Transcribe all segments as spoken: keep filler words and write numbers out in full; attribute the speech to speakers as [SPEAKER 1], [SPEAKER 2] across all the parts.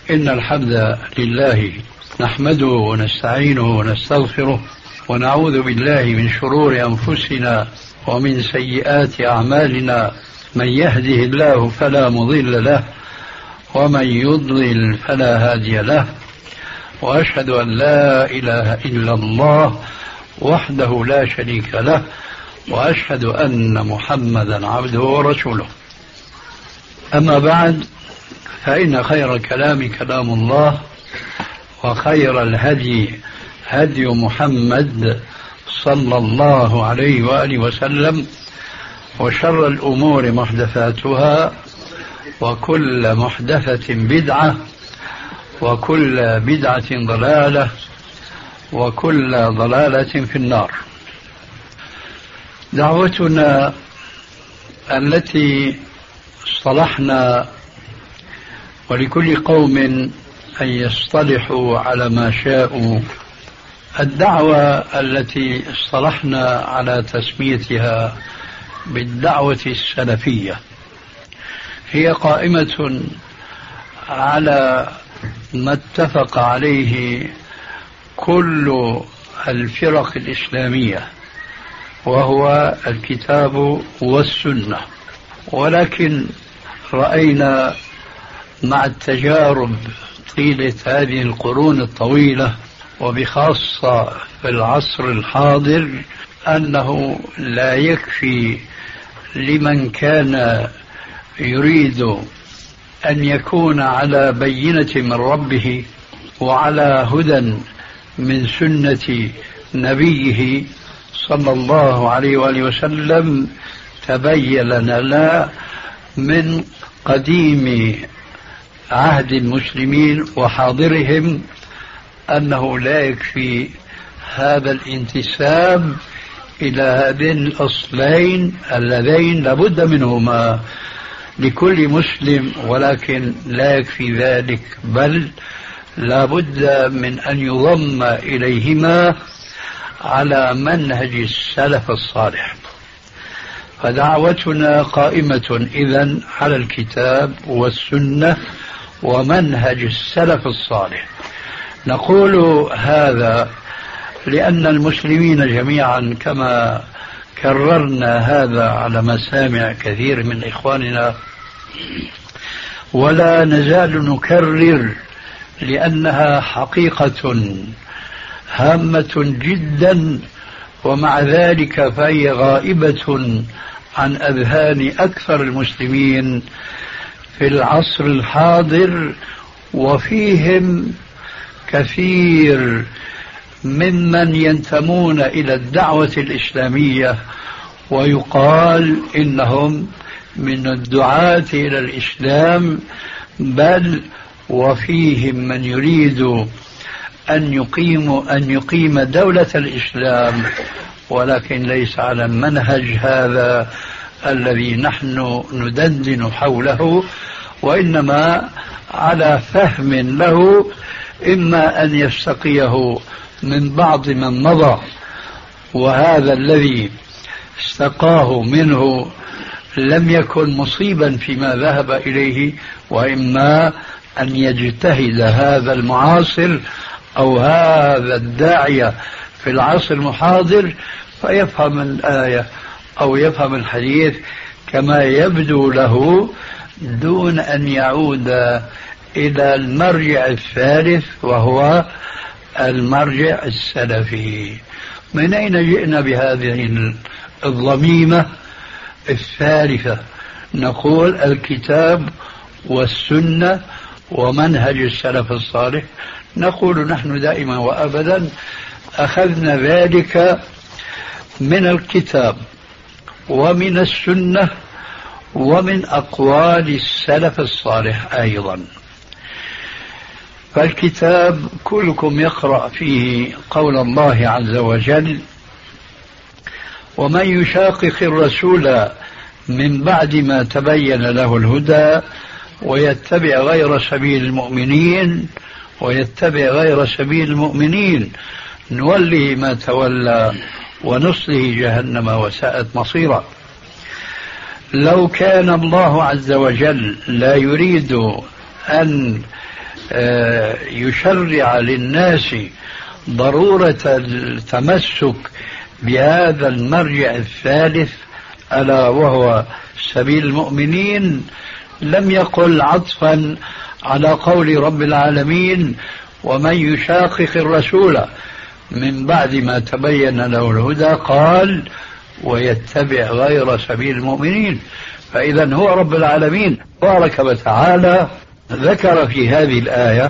[SPEAKER 1] إن الحمد لله نحمده ونستعينه ونستغفره ونعوذ بالله من شرور أنفسنا ومن سيئات أعمالنا. من يهده الله فلا مضل له ومن يضلل فلا هادي له، وأشهد أن لا إله إلا الله وحده لا شريك له، وأشهد أن محمدا عبده ورسوله. أما بعد، فإن خير الكلام كلام الله، وخير الهدي هدي محمد صلى الله عليه وآله وسلم، وشر الأمور محدثاتها، وكل محدثة بدعة، وكل بدعة ضلالة، وكل ضلالة في النار. دعوتنا التي اصطلحنا، ولكل قوم أن يصطلحوا على ما شاءوا، الدعوة التي اصطلحنا على تسميتها بالدعوة السلفية هي قائمة على ما اتفق عليه كل الفرق الإسلامية، وهو الكتاب والسنة. ولكن رأينا مع التجارب طيلة هذه القرون الطويلة، وبخاصة في العصر الحاضر، أنه لا يكفي لمن كان يريد أن يكون على بينة من ربه وعلى هدى من سنة نبيه صلى الله عليه وآله وسلم. تبين لنا من قديم عهد المسلمين وحاضرهم أنه لا يكفي هذا الانتساب إلى هذين الأصلين اللذين لابد منهما لكل مسلم، ولكن لا يكفي ذلك، بل لابد من أن يضم إليهما على منهج السلف الصالح. فدعوتنا قائمة إذن على الكتاب والسنة ومنهج السلف الصالح. نقول هذا لأن المسلمين جميعا، كما كررنا هذا على مسامع كثير من إخواننا ولا نزال نكرر، لأنها حقيقة هامة جدا، ومع ذلك فهي غائبة عن أذهان أكثر المسلمين في العصر الحاضر، وفيهم كثير ممن ينتمون إلى الدعوة الإسلامية ويقال إنهم من الدعاة إلى الإسلام، بل وفيهم من يريد أن يقيم أن يقيم دولة الإسلام، ولكن ليس على المنهج هذا الذي نحن ندندن حوله، وإنما على فهم له، إما أن يستقيه من بعض من مضى، وهذا الذي استقاه منه لم يكن مصيبا فيما ذهب إليه، وإما أن يجتهد هذا المعاصر أو هذا الداعية في العصر المحاضر فيفهم الآية أو يفهم الحديث كما يبدو له، دون أن يعود إلى المرجع الثالث وهو المرجع السلفي. من أين جئنا بهذه الضميمة الثالثة؟ نقول الكتاب والسنة ومنهج السلف الصالح. نقول نحن دائما وأبدا أخذنا ذلك من الكتاب ومن السنة ومن أقوال السلف الصالح أيضا. فالكتاب كلكم يقرأ فيه قول الله عز وجل: ومن يشاقق الرسول من بعد ما تبين له الهدى ويتبع غير سبيل المؤمنين ويتبع غير سبيل المؤمنين نوله ما تولى ونصله جهنم وساءت مصيرا. لو كان الله عز وجل لا يريد أن يشرع للناس ضرورة التمسك بهذا المرجع الثالث ألا وهو سبيل المؤمنين، لم يقل عطفا على قول رب العالمين ومن يشاقق الرسول من بعد ما تبين له الهدى قال ويتبع غير سبيل المؤمنين. فإذا هو رب العالمين تبارك وتعالى ذكر في هذه الآية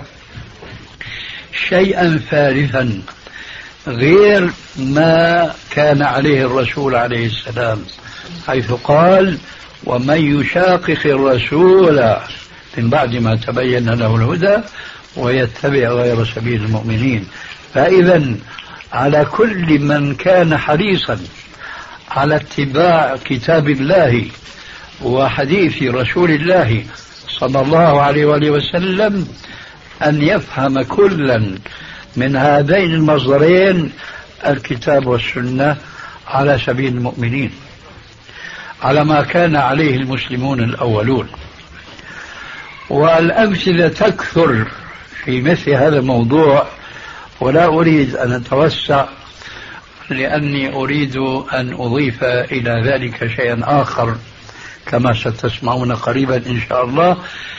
[SPEAKER 1] شيئا ثالثا غير ما كان عليه الرسول عليه السلام، حيث قال ومن يشاقق الرسول من بعد ما تبين له الهدى ويتبع غير سبيل المؤمنين. فإذا على كل من كان حريصا على اتباع كتاب الله وحديث رسول الله صلى الله عليه وآله وسلم أن يفهم كلا من هذين المصدرين الكتاب والسنة على سبيل المؤمنين، على ما كان عليه المسلمون الأولون. والأمثلة تكثر في مثل هذا الموضوع، ولا أريد أن أتوسع لأني أريد أن أضيف إلى ذلك شيئا آخر كما ستسمعون قريبا إن شاء الله،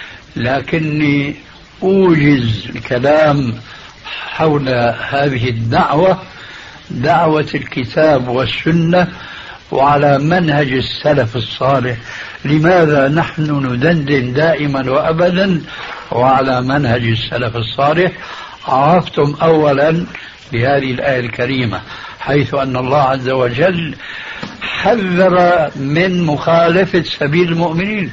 [SPEAKER 1] لكني أوجز الكلام حول هذه الدعوة، دعوة الكتاب والسنة وعلى منهج السلف الصالح. لماذا نحن ندندن دائما وأبدا وعلى منهج السلف الصالح؟ عرفتم أولا بهذه الآية الكريمة حيث أن الله عز وجل حذر من مخالفة سبيل المؤمنين،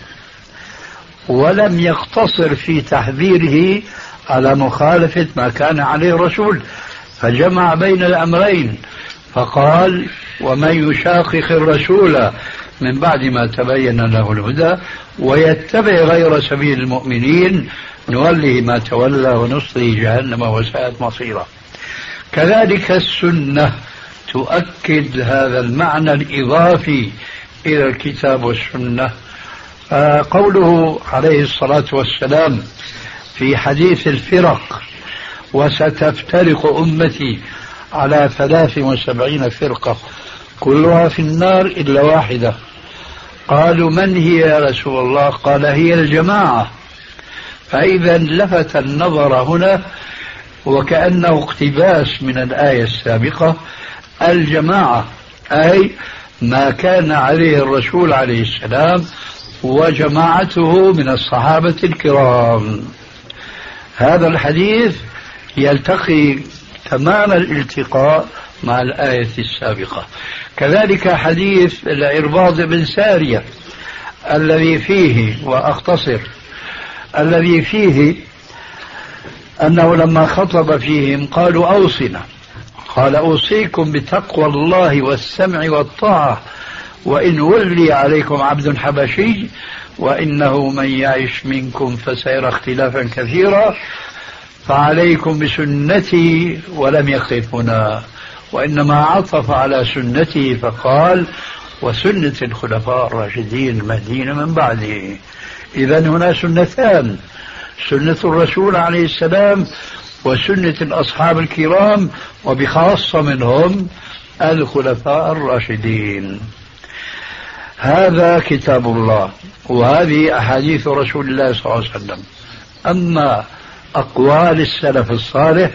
[SPEAKER 1] ولم يقتصر في تحذيره على مخالفة ما كان عليه الرسول، فجمع بين الأمرين فقال ومن يشاقق الرسول من بعد ما تبين له الهدى ويتبع غير سبيل المؤمنين نوله ما تولى ونصله جهنم وساءت مصيرا. كذلك السنة تؤكد هذا المعنى الإضافي إلى الكتاب والسنة. قوله عليه الصلاة والسلام في حديث الفرق وستفترق أمتي على ثلاث وسبعين فرقة كلها في النار إلا واحدة، قالوا من هي يا رسول الله؟ قال هي الجماعة. فإذا لفت النظر هنا وكأنه اقتباس من الآية السابقة، الجماعة أي ما كان عليه الرسول عليه السلام وجماعته من الصحابة الكرام. هذا الحديث يلتقي تمام الالتقاء مع الآية السابقة. كذلك حديث العرباض بن سارية الذي فيه، وأختصر، الذي فيه أنه لما خطب فيهم قالوا أوصنا، قال أوصيكم بتقوى الله والسمع والطاعة وإن ولي عليكم عبد حبشي وإنه من يعش منكم فسيرى اختلافا كثيرا فعليكم بسنتي، ولم يقف هنا وإنما عطف على سنته فقال وسنة الخلفاء الراشدين المهديين من بعده. إذن هنا سنتان، سنة الرسول عليه السلام وسنة الأصحاب الكرام وبخاصة منهم الخلفاء الراشدين. هذا كتاب الله وهذه أحاديث رسول الله صلى الله عليه وسلم. أما أقوال السلف الصالح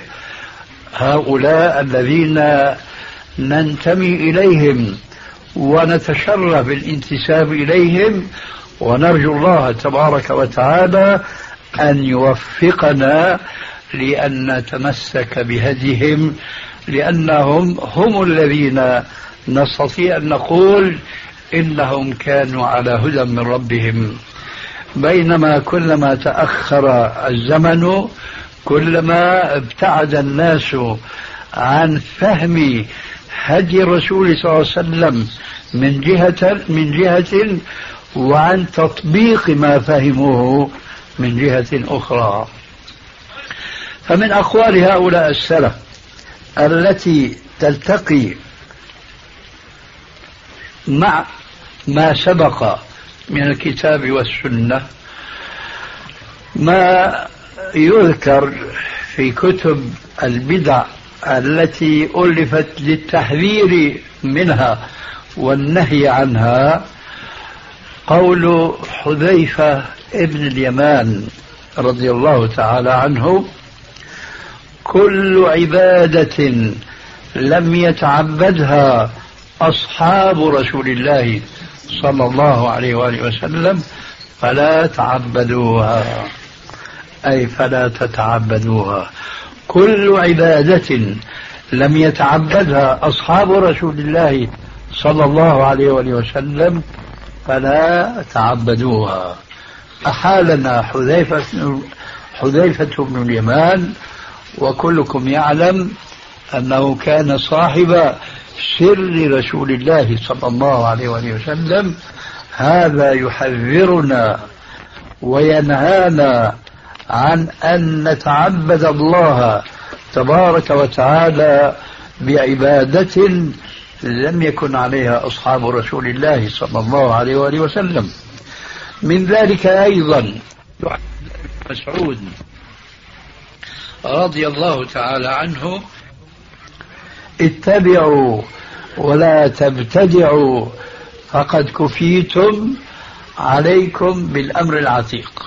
[SPEAKER 1] هؤلاء الذين ننتمي إليهم ونتشرف بالانتساب إليهم، ونرجو الله تبارك وتعالى أن يوفقنا لأن نتمسك بهديهم، لأنهم هم الذين نستطيع أن نقول إنهم كانوا على هدى من ربهم. بينما كلما تأخر الزمن كلما ابتعد الناس عن فهم هدي الرسول صلى الله عليه وسلم من جهة من جهة وعن تطبيق ما فهموه من جهة أخرى. فمن أقوال هؤلاء السلف التي تلتقي مع ما سبق من الكتاب والسنة ما يذكر في كتب البدع التي ألفت للتحذير منها والنهي عنها قول حذيفة ابن اليمان رضي الله تعالى عنه: كل عبادة لم يتعبدها أصحاب رسول الله صلى الله عليه وآله وسلم فلا تعبدوها، أي فلا تتعبدوها. كل عبادة لم يتعبدها أصحاب رسول الله صلى الله عليه وآله وسلم فلا تعبدوها. أحالنا حذيفة حذيفة بن اليمان، وكلكم يعلم أنه كان صاحب سر رسول الله صلى الله عليه وآله وسلم. هذا يحذرنا وينهانا عن أن نتعبد الله تبارك وتعالى بعبادة لم يكن عليها أصحاب رسول الله صلى الله عليه وآله وسلم. من ذلك أيضا مسعود رضي الله تعالى عنه: اتبعوا ولا تبتدعوا فقد كفيتم عليكم بالأمر العتيق.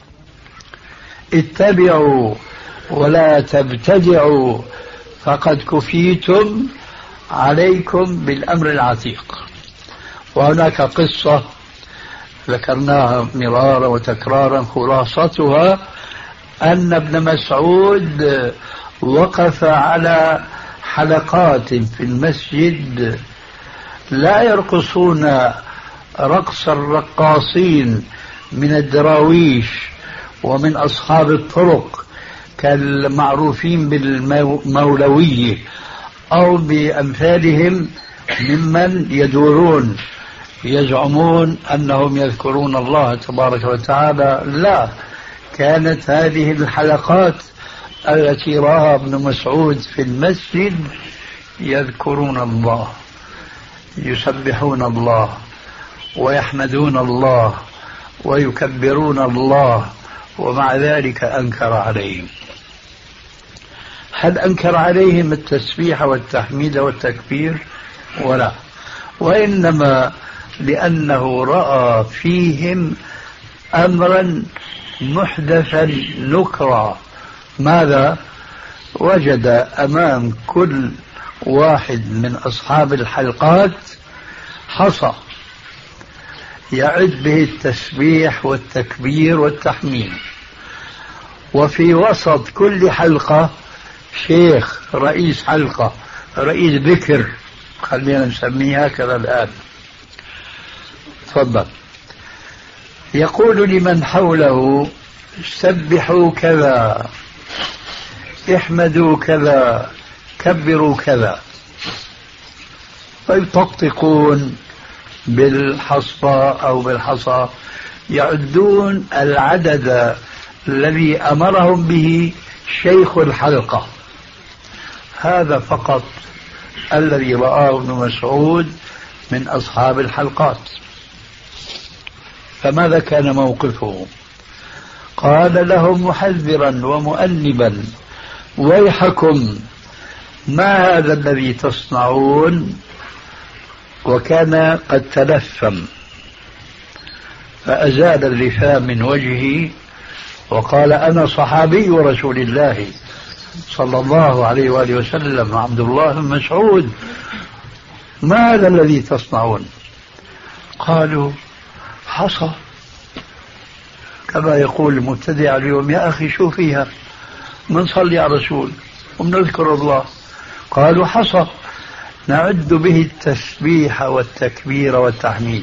[SPEAKER 1] اتبعوا ولا تبتدعوا فقد كفيتم عليكم بالأمر العتيق. وهناك قصة ذكرناها مرارا وتكرارا، خلاصتها أن ابن مسعود وقف على حلقات في المسجد لا يرقصون رقص الرقاصين من الدراويش ومن أصحاب الطرق كالمعروفين بالمولوية أو بأمثالهم ممن يدورون يزعمون أنهم يذكرون الله تبارك وتعالى. لا، كانت هذه الحلقات التي رأى ابن مسعود في المسجد يذكرون الله، يسبحون الله ويحمدون الله ويكبرون الله، ومع ذلك أنكر عليهم. هل أنكر عليهم التسبيح والتحميد والتكبير؟ ولا، وإنما لأنه رأى فيهم أمرا محدثا نكرا. ماذا؟ وجد أمام كل واحد من أصحاب الحلقات حصى يعد به التسبيح والتكبير والتحميد، وفي وسط كل حلقة شيخ رئيس حلقة، رئيس ذكر، خلينا نسميها هكذا الآن. تفضل. يقول لمن حوله: سبحوا كذا، احمدوا كذا، كبروا كذا، فيطقطقون بالحصبة أو بالحصى، يعدون العدد الذي أمرهم به شيخ الحلقة. هذا فقط الذي رآه ابن مسعود من أصحاب الحلقات. فماذا كان موقفه؟ قال لهم محذرا ومؤنبا: ويحكم، ما هذا الذي تصنعون؟ وكان قد تلثم فأزال اللثام من وجهه وقال: أنا صحابي رسول الله صلى الله عليه وآله وسلم عبد الله بن مسعود، ما هذا الذي تصنعون؟ قالوا: حصى، كما يقول المبتدع اليوم: يا أخي شو فيها، منصلي على الرسول ومنذكر الله. قالوا: حصى نعد به التسبيح والتكبير والتحميد.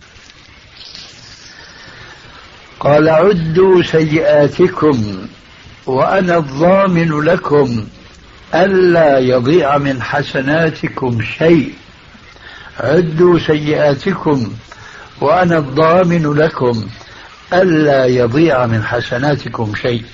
[SPEAKER 1] قال: عدوا سيئاتكم وأنا الضامن لكم ألا يضيع من حسناتكم شيء. عدوا سيئاتكم وأنا الضامن لكم ألا يضيع من حسناتكم شيء.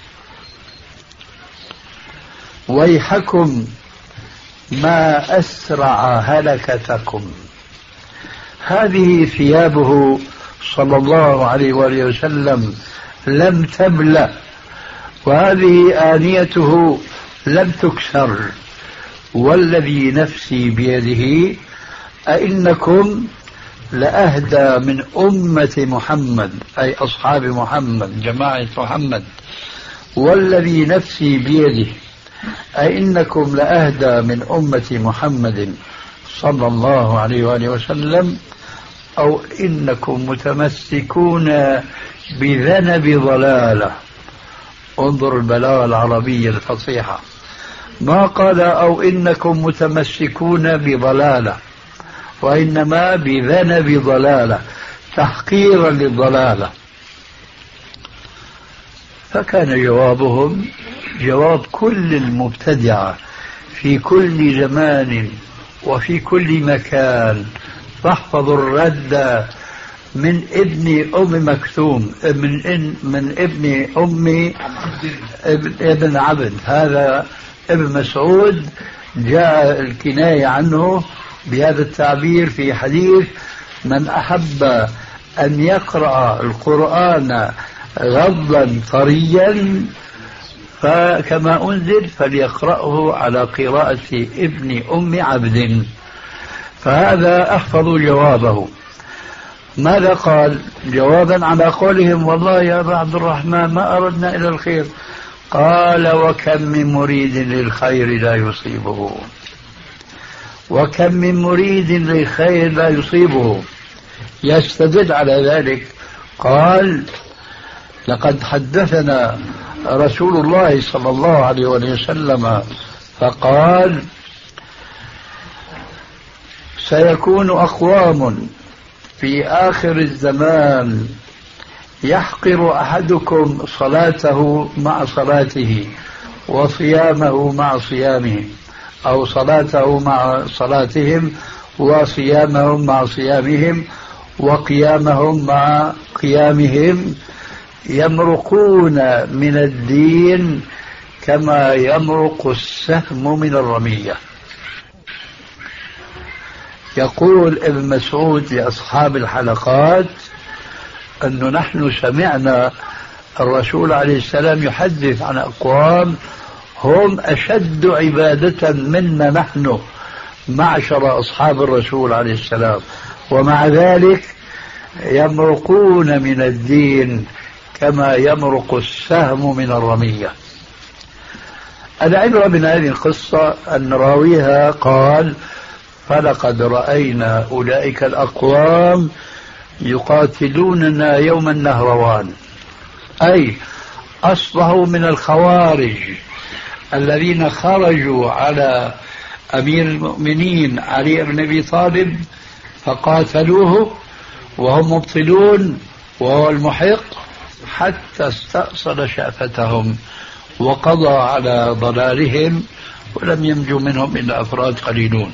[SPEAKER 1] ويحكم ما أسرع هلكتكم. هذه ثيابه صلى الله عليه وآله وسلم لم تبلى وهذه آنيته لم تكسر، والذي نفسي بيده أئنكم لأهدى من أمة محمد، أي أصحاب محمد جماعة محمد، والذي نفسي بيده أئنكم لأهدى من أمة محمد صلى الله عليه وآله وسلم، أو إنكم متمسكون بذنب ضلالة. انظر البلاغة العربية الفصيحة، ما قال أو إنكم متمسكون بضلالة، وإنما بذنب ضلالة تحقيرا للضلالة. فكان جوابهم جواب كل المبتدعة في كل زمان وفي كل مكان. فاحفظوا الرد من ابن أم مكتوم، من إن من ابن أم ابن, ابن عبد، هذا ابن مسعود جاء الكناية عنه بهذا التعبير في حديث: من أحب أن يقرأ القرآن غضا طريا فكما أنزل فليقرأه على قراءة ابن أم عبد. فهذا أحفظ جوابه. ماذا قال جوابا على قولهم والله يا أبا عبد الرحمن ما أردنا إلى الخير؟ قال: وكم من مريد للخير لا يصيبه، وكم من مريد للخير لا يصيبه. يستدل على ذلك قال: لقد حدثنا رسول الله صلى الله عليه وسلم فقال: سيكون أقوام في آخر الزمان يحقر أحدكم صلاته مع صلاته وصيامه مع صيامه، أو صلاته مع صلاتهم وصيامهم مع صيامهم وقيامهم مع قيامهم، يمرقون من الدين كما يمرق السهم من الرمية. يقول ابن مسعود لأصحاب الحلقات أنه نحن سمعنا الرسول عليه السلام يحدث عن أقوام هم أشد عبادة منا نحن معشر أصحاب الرسول عليه السلام، ومع ذلك يمرقون من الدين كما يمرق السهم من الرمية. العبرة من هذه القصة أن راويها قال: فلقد رأينا أولئك الأقوام يقاتلوننا يوم النهروان، أي أصبحوا من الخوارج الذين خرجوا على أمير المؤمنين علي بن أبي طالب فقاتلوه وهم مبطلون وهو المحق، حتى استأصل شأفتهم وقضى على ضلالهم، ولم ينجو منهم إلا أفراد قليلون.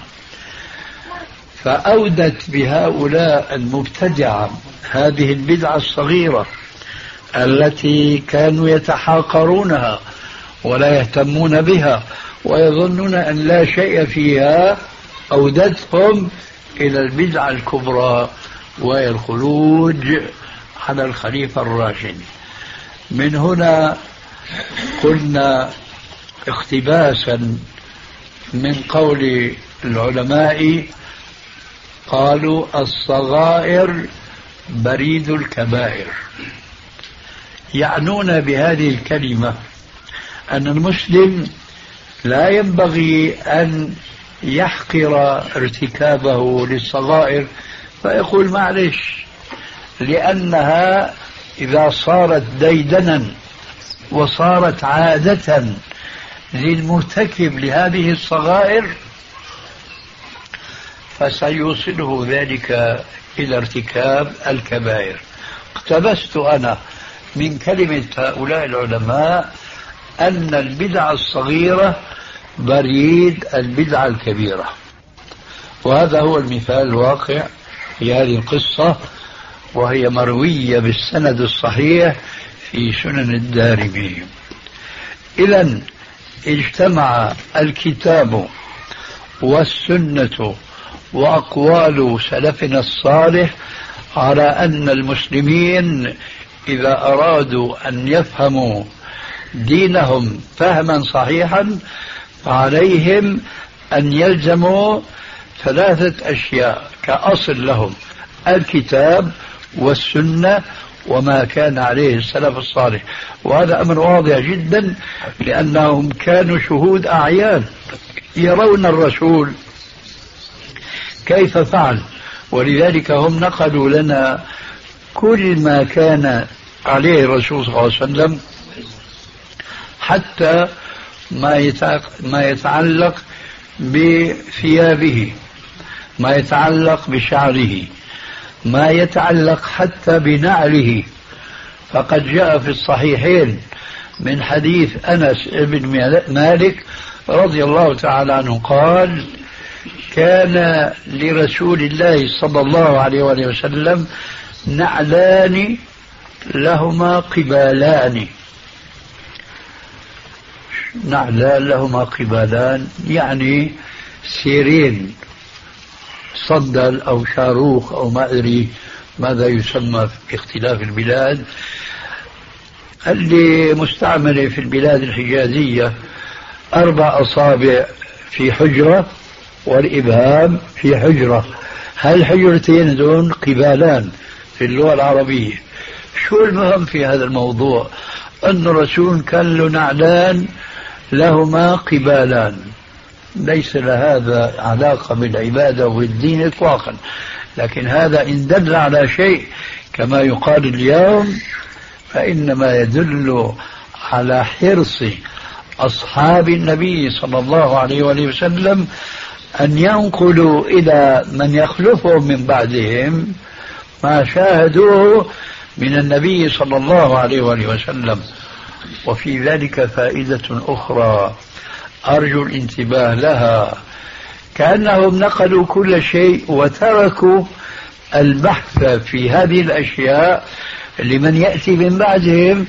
[SPEAKER 1] فأودت بهؤلاء المبتدعة هذه البدعة الصغيرة التي كانوا يتحاقرونها ولا يهتمون بها ويظنون أن لا شيء فيها، أودتهم إلى البدعة الكبرى وهي الخروج على الخليفة الراشد. من هنا قلنا اقتباسا من قول العلماء قالوا: الصغائر بريد الكبائر. يعنون بهذه الكلمة أن المسلم لا ينبغي أن يحقر ارتكابه للصغائر فيقول معلش، لأنها إذا صارت ديدنا وصارت عادة للمرتكب لهذه الصغائر فسيوصله ذلك إلى ارتكاب الكبائر. اقتبست أنا من كلمة هؤلاء العلماء أن البدعة الصغيرة بريد البدعة الكبيرة، وهذا هو المثال الواقع في هذه القصة، وهي مروية بالسند الصحيح في سنن الدارمي. إذن اجتمع الكتاب والسنة وأقوال سلفنا الصالح على أن المسلمين إذا أرادوا أن يفهموا دينهم فهما صحيحا فعليهم أن يلزموا ثلاثة أشياء كأصل لهم: الكتاب والسنة وما كان عليه السلف الصالح. وهذا أمر واضح جدا لأنهم كانوا شهود أعيان يرون الرسول كيف فعل، ولذلك هم نقلوا لنا كل ما كان عليه الرسول صلى الله عليه وسلم، حتى ما يتعلق بثيابه، ما يتعلق بشعره، ما يتعلق حتى بنعله. فقد جاء في الصحيحين من حديث أنس بن مالك رضي الله تعالى عنه قال: كان لرسول الله صلى الله عليه وآله وسلم نعلان لهما قبالان. نعلان لهما قبالان يعني سيرين، صندل أو شاروخ أو ما أدري ماذا يسمى في اختلاف البلاد. اللي مستعملة في البلاد الحجازية أربع أصابع في حجرة والإبهام في حجرة، هالحجرتين دون قبالان في اللغة العربية. شو المهم في هذا الموضوع؟ أن الرسول كان له نعلان لهما قبالان، ليس لهذا علاقة بالعبادة والدين إطلاقا، لكن هذا إن دل على شيء كما يقال اليوم فإنما يدل على حرص أصحاب النبي صلى الله عليه وآله وسلم أن ينقلوا إلى من يخلفهم من بعدهم ما شاهدوه من النبي صلى الله عليه وآله وسلم. وفي ذلك فائدة أخرى أرجو الانتباه لها: كأنهم نقلوا كل شيء وتركوا البحث في هذه الأشياء لمن يأتي من بعدهم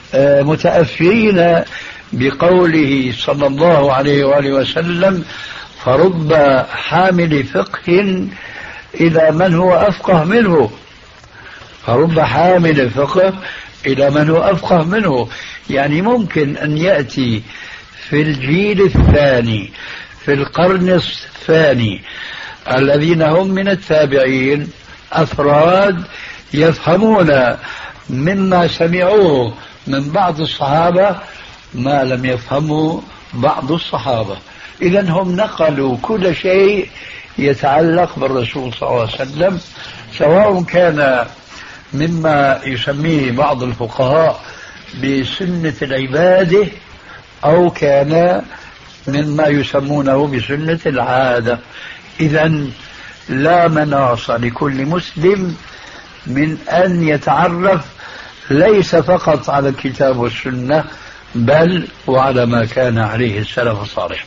[SPEAKER 1] متأثرين بقوله صلى الله عليه وآله وسلم: فرب حامل فقه إلى من هو أفقه منه. فرب حامل فقه إلى من هو أفقه منه، يعني ممكن أن يأتي في الجيل الثاني في القرن الثاني الذين هم من التابعين أفراد يفهمون مما سمعوه من بعض الصحابة ما لم يفهموا بعض الصحابة. إذن هم نقلوا كل شيء يتعلق بالرسول صلى الله عليه وسلم، سواء كان مما يسميه بعض الفقهاء بسنة العبادة أو كان مما يسمونه بسنة العادة. إذن لا مناص لكل مسلم من أن يتعرف ليس فقط على الكتاب والسنة بل وعلى ما كان عليه السلف الصالح.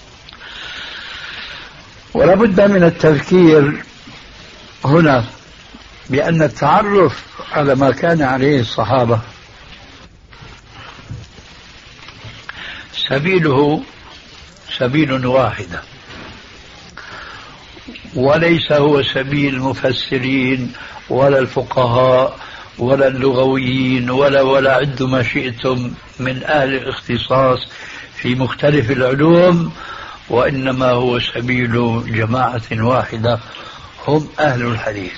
[SPEAKER 1] ولا بد من التذكير هنا بأن التعرف على ما كان عليه الصحابة سبيله سبيل واحدة، وليس هو سبيل المفسرين ولا الفقهاء ولا اللغويين ولا ولا عد ما شئتم من أهل الاختصاص في مختلف العلوم، وإنما هو سبيل جماعة واحدة هم أهل الحديث.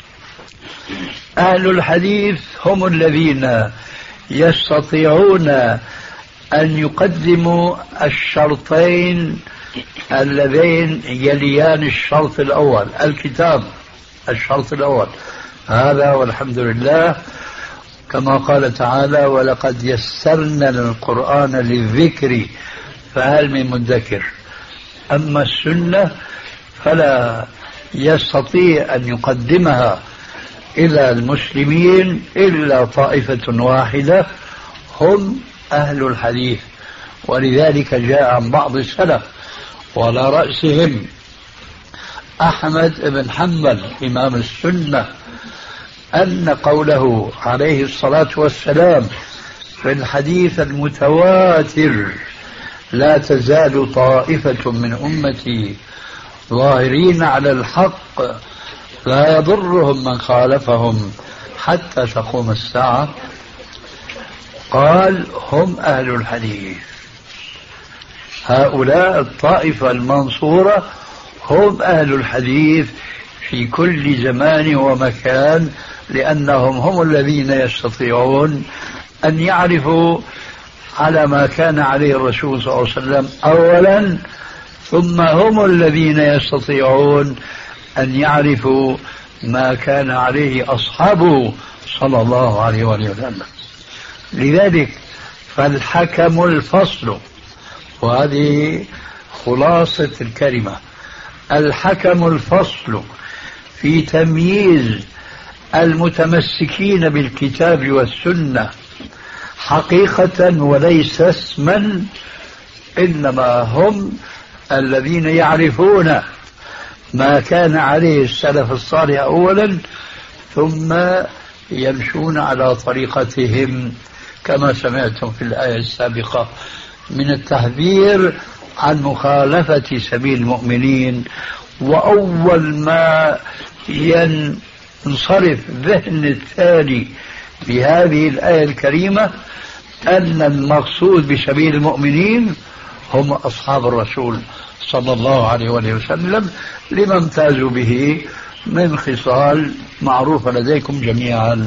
[SPEAKER 1] أهل الحديث هم الذين يستطيعون أن يقدموا الشرطين اللذين يليان الشرط الأول، الكتاب الشرط الأول هذا، والحمد لله كما قال تعالى: ولقد يسرنا القرآن للذكر فهل من مدكر. أما السنة فلا يستطيع أن يقدمها إلى المسلمين إلا طائفة واحدة هم أهل الحديث. ولذلك جاء عن بعض السلف وعلى رأسهم أحمد بن حنبل إمام السنة أن قوله عليه الصلاة والسلام في الحديث المتواتر: لا تزال طائفة من أمتي ظاهرين على الحق لا يضرهم من خالفهم حتى تقوم الساعة، قال هم أهل الحديث. هؤلاء الطائفة المنصورة هم أهل الحديث في كل زمان ومكان، لأنهم هم الذين يستطيعون أن يعرفوا على ما كان عليه الرسول صلى الله عليه وسلم أولا، ثم هم الذين يستطيعون أن يعرفوا ما كان عليه أصحابه صلى الله عليه وسلم. لذلك فالحكم الفصل، وهذه خلاصة الكلمة، الحكم الفصل في تمييز المتمسكين بالكتاب والسنة حقيقة وليس اسما، إنما هم الذين يعرفون ما كان عليه السلف الصالح أولا، ثم يمشون على طريقتهم كما سمعتم في الآية السابقة من التحذير عن مخالفة سبيل المؤمنين. وأول ما ينصرف ذهن الثاني بهذه الآية الكريمة أن المقصود بسبيل المؤمنين هم أصحاب الرسول صلى الله عليه وسلم، لما امتازوا به من خصال معروفة لديكم جميعا.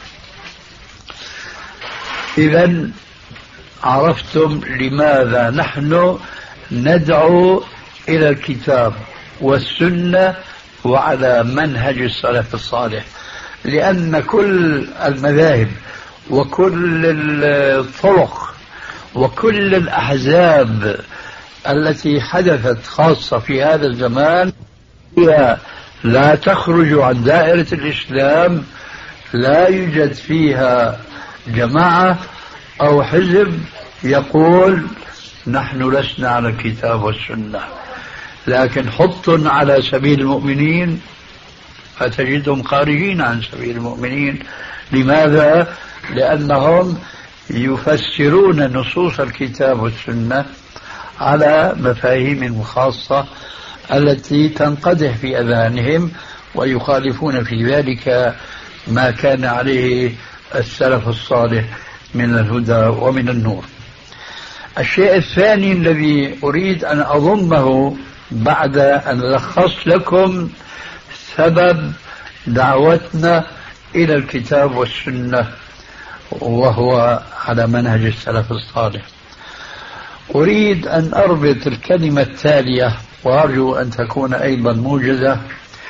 [SPEAKER 1] إذن عرفتم لماذا نحن ندعو إلى الكتاب والسنة وعلى منهج السلف الصالح، لأن كل المذاهب وكل الطرق وكل الأحزاب التي حدثت خاصة في هذا الزمان هي لا تخرج عن دائرة الإسلام، لا يوجد فيها جماعة أو حزب يقول نحن لسنا على الكتاب والسنة، لكن حط على سبيل المؤمنين فتجدهم خارجين عن سبيل المؤمنين. لماذا؟ لأنهم يفسرون نصوص الكتاب والسنة على مفاهيم خاصة التي تنقدح في أذهانهم، ويخالفون في ذلك ما كان عليه السلف الصالح من الهدى ومن النور. الشيء الثاني الذي أريد أن أضمه بعد أن لخص لكم سبب دعوتنا إلى الكتاب والسنة وهو على منهج السلف الصالح، أريد أن أربط الكلمة التالية، وأرجو أن تكون أيضا موجزة،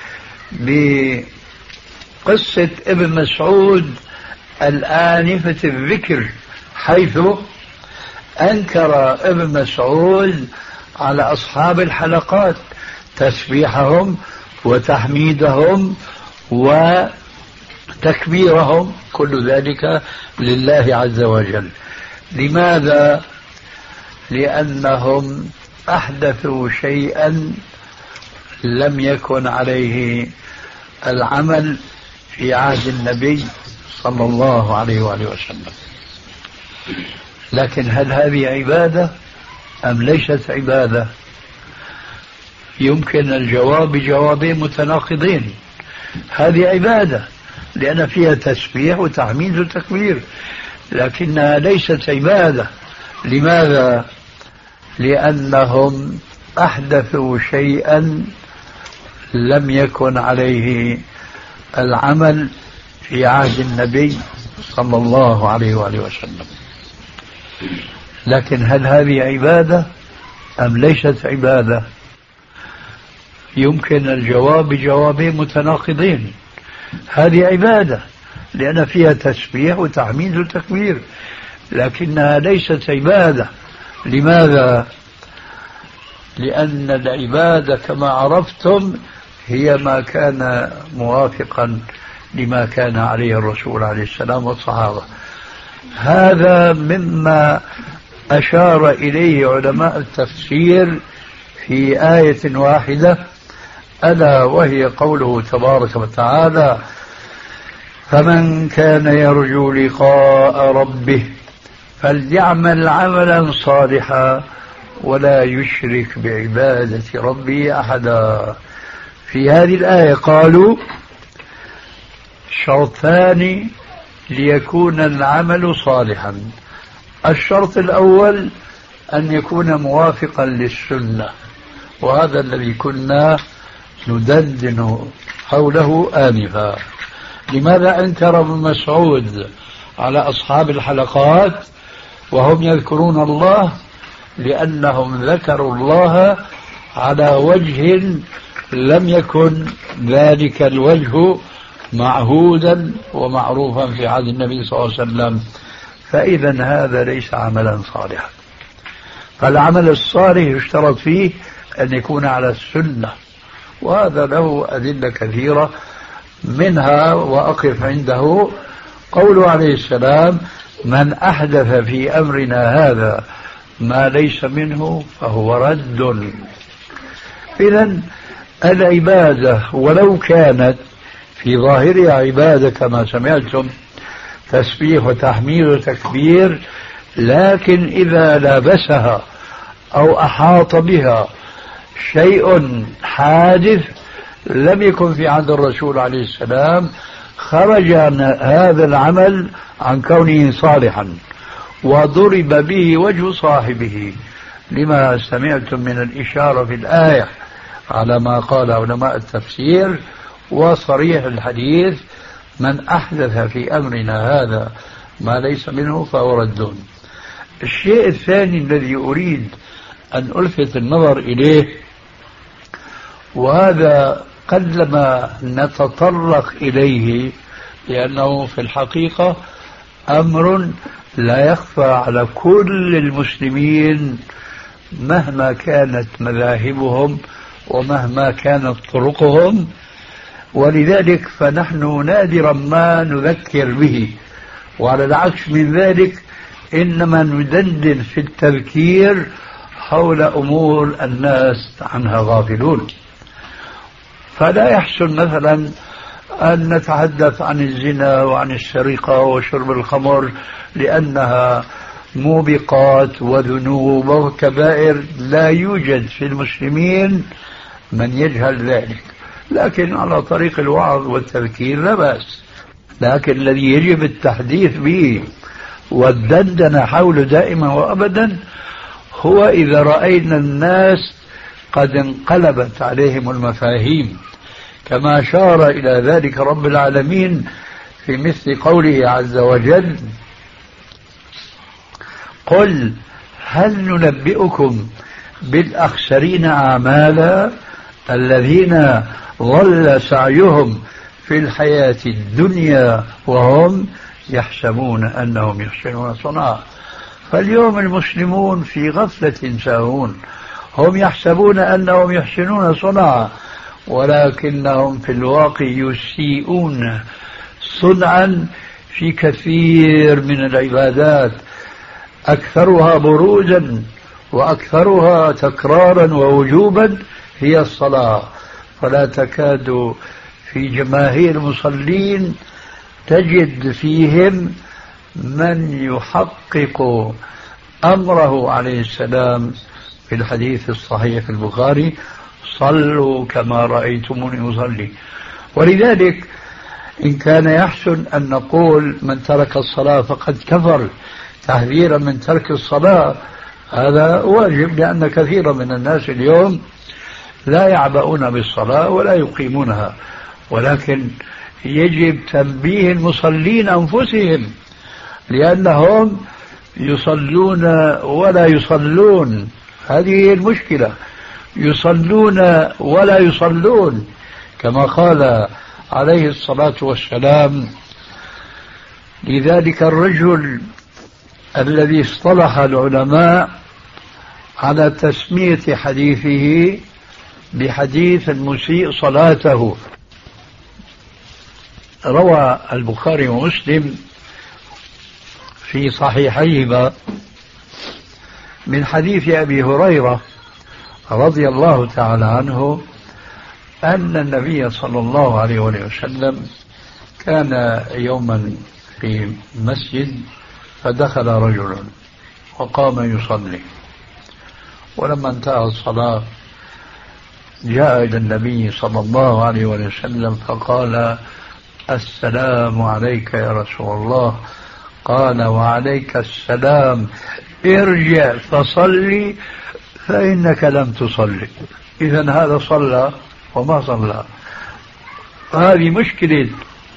[SPEAKER 1] بقصة ابن مسعود الآنفة الذكر، حيث أنكر ابن مسعود على أصحاب الحلقات تسبيحهم وتحميدهم وتكبيرهم، كل ذلك لله عز وجل. لماذا؟ لأنهم أحدثوا شيئا لم يكن عليه العمل في عهد النبي صلى الله عليه وآله وسلم. لكن هل هذه عبادة أم ليست عبادة؟ يمكن الجواب بجوابين متناقضين. هذه عبادة لأن فيها تسبيح وتحميد وتكبير، لكنها ليست عبادة. لماذا؟ لأنهم أحدثوا شيئا لم يكن عليه العمل في عهد النبي صلى الله عليه وآله وسلم. لكن هل هذه عبادة أم ليست عبادة؟ يمكن الجواب بجوابين متناقضين. هذه عبادة لأن فيها تسبيح وتحميد وتكبير، لكنها ليست عبادة. لماذا؟ لأن العبادة كما عرفتم هي ما كان موافقا لما كان عليه الرسول عليه السلام والصحابة. هذا مما أشار إليه علماء التفسير في آية واحدة، ألا وهي قوله تبارك وتعالى: فمن كان يرجو لقاء ربه فليعمل عملا صالحا ولا يشرك بعبادة ربه أحدا. في هذه الآية قالوا شرطان ليكون العمل صالحا. الشرط الأول أن يكون موافقا للسنة، وهذا الذي كنا ندندن حوله آنفا. لماذا أنكر ابن مسعود على أصحاب الحلقات وهم يذكرون الله؟ لأنهم ذكروا الله على وجه لم يكن ذلك الوجه معهودا ومعروفا في عهد النبي صلى الله عليه وسلم، فإذا هذا ليس عملا صالحا. فالعمل الصالح يشترط فيه أن يكون على السنة، وهذا له أدلة كثيرة، منها وأقف عنده قوله عليه السلام: من أحدث في أمرنا هذا ما ليس منه فهو رد. إذن العبادة ولو كانت في ظاهرها عبادة كما سمعتم، تسبيح وتحميد وتكبير، لكن إذا لابسها أو أحاط بها شيء حادث لم يكن في عهد الرسول عليه السلام، خرج عن هذا العمل عن كونه صالحا وضرب به وجه صاحبه، لما سمعتم من الإشارة في الآية على ما قال علماء التفسير وصريح الحديث: من أحدث في أمرنا هذا ما ليس منه فهو رد. الشيء الثاني الذي أريد أن ألفت النظر إليه، وهذا قلما نتطرق إليه لأنه في الحقيقة أمر لا يخفى على كل المسلمين مهما كانت مذاهبهم ومهما كانت طرقهم، ولذلك فنحن نادرا ما نذكر به، وعلى العكس من ذلك إنما ندندن في التذكير حول أمور الناس عنها غافلون. فلا يحسن مثلا أن نتحدث عن الزنا وعن السرقة وشرب الخمر لأنها موبقات وذنوب وكبائر لا يوجد في المسلمين من يجهل ذلك، لكن على طريق الوعظ والتذكير لا بأس. لكن الذي يجب التحديث به والدندنة حوله دائما وأبدا هو إذا رأينا الناس قد انقلبت عليهم المفاهيم، كما أشار إلى ذلك رب العالمين في مثل قوله عز وجل: قل هل ننبئكم بالأخسرين أعمالا الذين ضل سعيهم في الحياة الدنيا وهم يحسبون أنهم يحسنون صنعا. فاليوم المسلمون في غفلة ساهون، هم يحسبون أنهم يحسنون صنعا ولكنهم في الواقع يسيئون صنعا في كثير من العبادات، أكثرها بروزا وأكثرها تكرارا ووجوبا هي الصلاة. فلا تكاد في جماهير المصلين تجد فيهم من يحقق أمره عليه السلام في الحديث الصحيح في البخاري: صلوا كما رأيتموني أصلي. ولذلك إن كان يحسن أن نقول من ترك الصلاة فقد كفر تحذيرا من ترك الصلاة، هذا واجب، لأن كثيرا من الناس اليوم لا يعبؤون بالصلاة ولا يقيمونها، ولكن يجب تنبيه المصلين أنفسهم، لأنهم يصلون ولا يصلون. هذه هي المشكلة، يصلون ولا يصلون، كما قال عليه الصلاة والسلام لذلك الرجل الذي اصطلح العلماء على تسمية حديثه بحديث المسيء صلاته. روى البخاري ومسلم في صحيحيهما من حديث أبي هريرة رضي الله تعالى عنه أن النبي صلى الله عليه وسلم كان يوما في مسجد فدخل رجل وقام يصلي، ولما انتهى الصلاة جاء إلى النبي صلى الله عليه وسلم فقال: السلام عليك يا رسول الله. قال وعليك السلام، ارجع فصلي فإنك لم تصلي. إذن هذا صلى وما صلى. هذه مشكلة.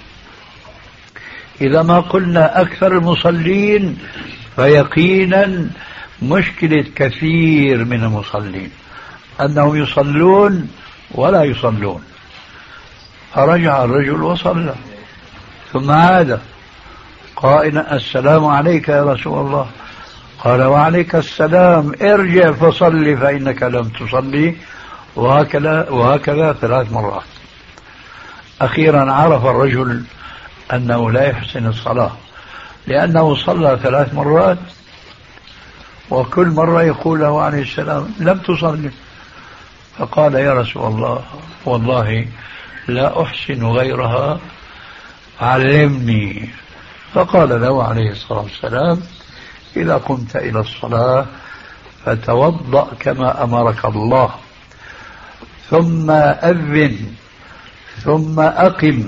[SPEAKER 1] إذا ما قلنا أكثر المصلين فيقينا مشكلة كثير من المصلين أنهم يصلون ولا يصلون. فرجع الرجل وصلى ثم عاد قائلا السلام عليك يا رسول الله. قال وعليك السلام، ارجع فصلي فإنك لم تصلي. وهكذا وهكذا ثلاث مرات. أخيرا عرف الرجل أنه لا يحسن الصلاة، لأنه صلى ثلاث مرات وكل مرة يقول له عليه السلام لم تصلي. فقال يا رسول الله والله لا أحسن غيرها، علمني. فقال له عليه الصلاة والسلام إذا قمت إلى الصلاة فتوضأ كما أمرك الله، ثم أذن، ثم أقم،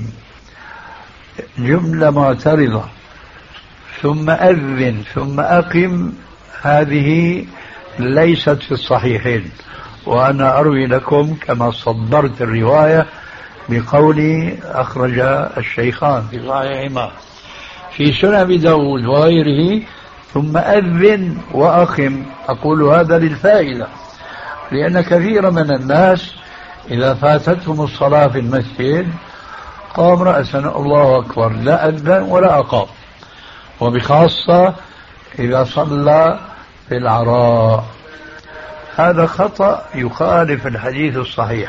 [SPEAKER 1] جملة معترضة، ثم أذن ثم أقم، هذه ليست في الصحيحين، وأنا أروي لكم كما صدرت الرواية بقولي أخرج الشيخان في صحيحهما في سنن أبي داود وغيره ثم أذن وأقم. أقول هذا للفائدة، لأن كثير من الناس إذا فاتتهم الصلاة في المسجد قام رأسا الله أكبر، لا أذن ولا أقام، وبخاصة إذا صلى في العراء. هذا خطأ يخالف الحديث الصحيح.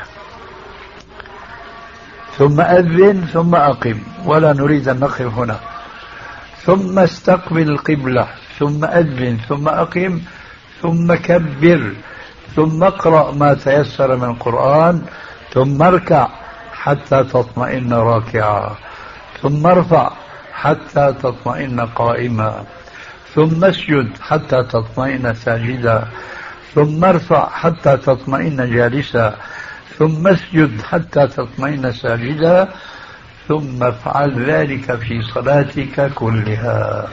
[SPEAKER 1] ثم أذن ثم أقم، ولا نريد أن نقف هنا. ثم استقبل القبلة، ثم أذن ثم أقم، ثم كبر، ثم اقرأ ما تيسر من القرآن، ثم اركع حتى تطمئن راكعا، ثم ارفع حتى تطمئن قائما، ثم اسجد حتى تطمئن ساجدا، ثم ارفع حتى تطمئن جالسا، ثم اسجد حتى تطمئن ساجدا، ثم افعل ذلك في صلاتك كلها.